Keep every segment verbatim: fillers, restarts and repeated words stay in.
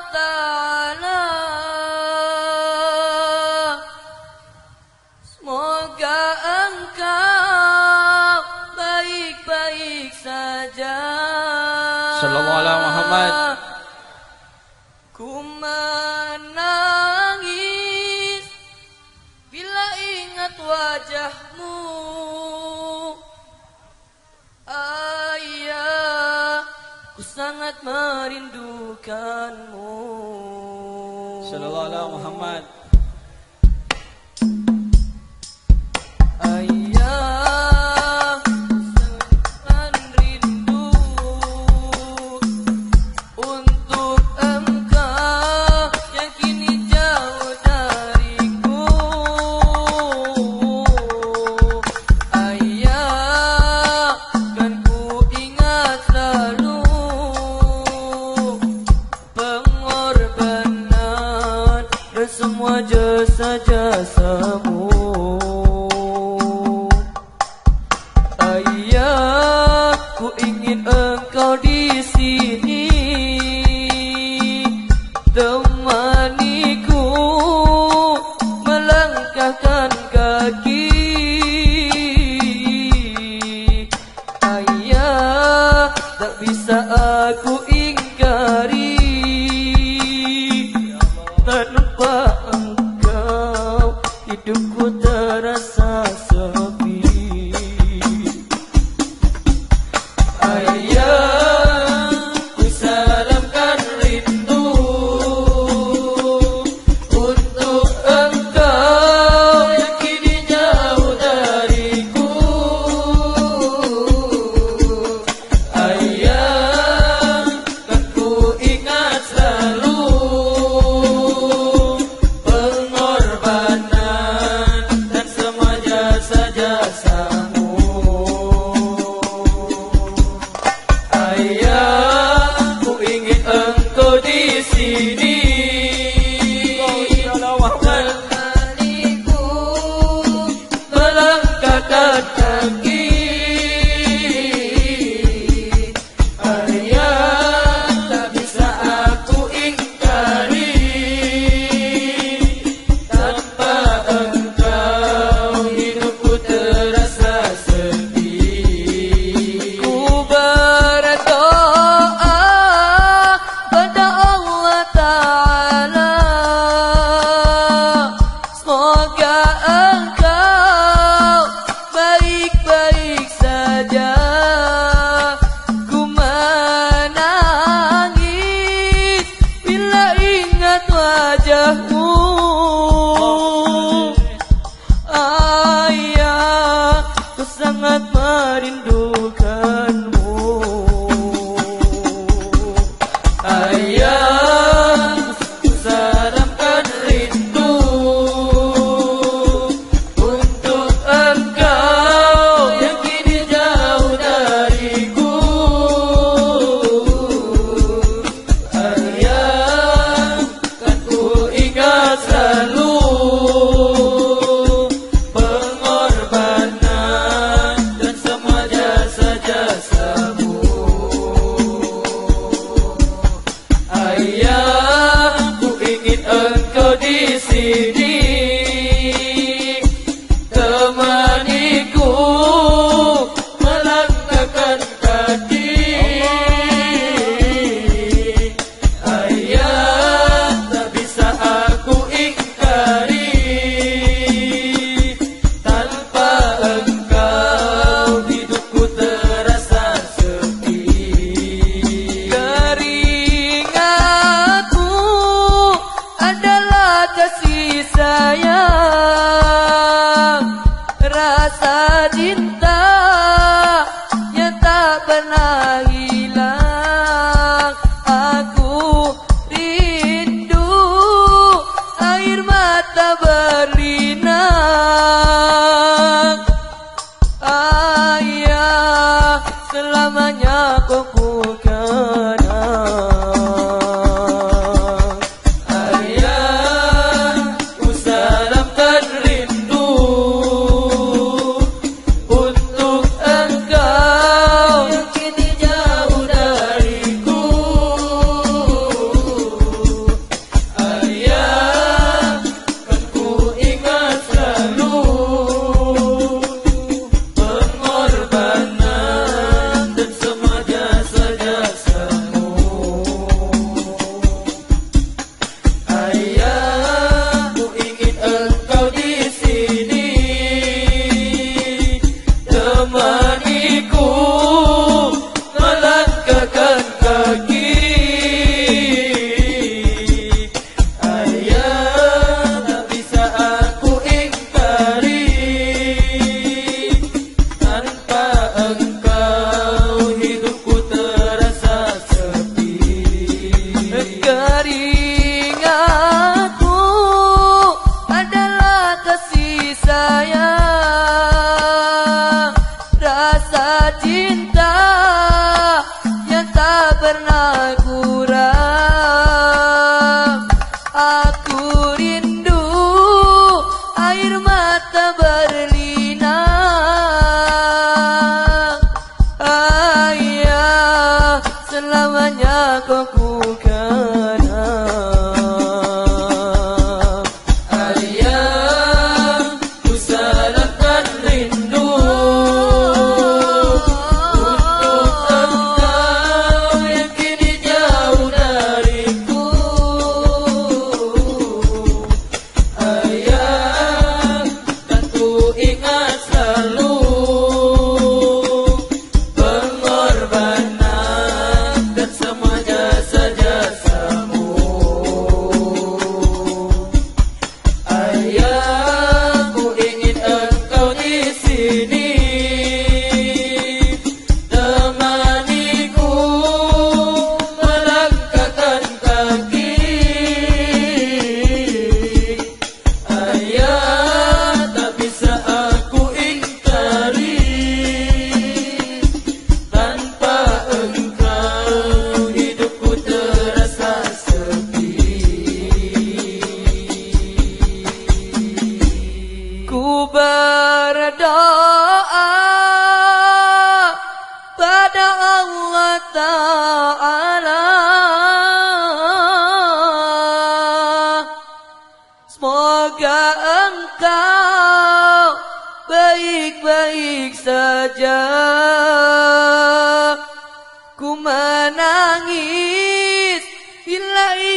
ta'ala, semoga engkau baik-baik saja. Sallallahu alaihi Muhammad. Ku menangis bila ingat wajahmu, ayah, ku sangat merindukanmu. Sallallahu alaihi Muhammad. Ayah, sangat rindu untuk engkau yang kini jauh dariku. Ayah, kan ku ingat selalu pengorbanan dan semua jasa-jasamu. Ayah, ku ingin engkau di sini temaniku melangkahkan kaki. Ayah, tak bisa aku ingkari, tanpa engkau hidupku terasa sepi. Ayah, ku salamkan rindu untuk engkau yang kini jauh dariku. Ayah, kan ku ingat selalu pengorbanan dan semua jasa-jasamu. Ayah, ku ingin engkau di sini temaniku melangkahkan kaki. Ayah, tak bisa aku ingkari, tanpa engkau hidupku terasa sepi. Ku berdoa pada Allah Ta'ala, semoga engkau baik-baik saja. Ku menangis bila ingat wajahmu. Ayah, ku sangat merindukanmu. Ayah, ku salamkan rindu untuk engkau yang kini jauh dariku. Ayah, kan ku ingat selalu pengorbanan dan semua jasa-jasamu. Ayah, ku ingin engkau di sini temaniku melangkahkan kaki. Ayah, tak bisa aku ingkari, tanpa engkau hidupku terasa sepi. Keringatku adalah kasih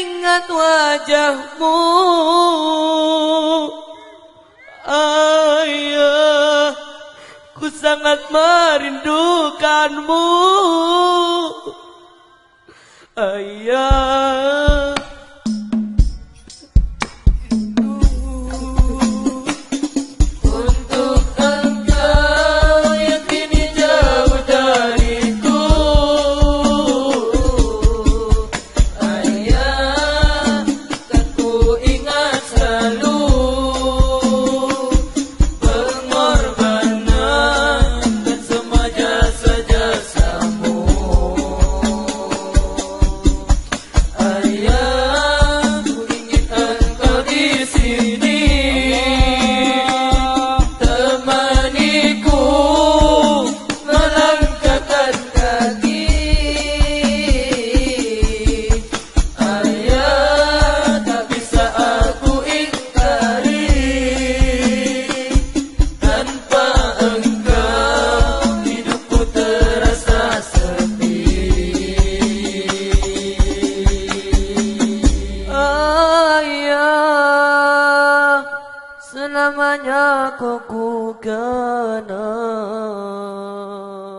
ingat wajahmu, ayah, ku sangat merindukanmu, ayah. Selamanya kau ku kenal.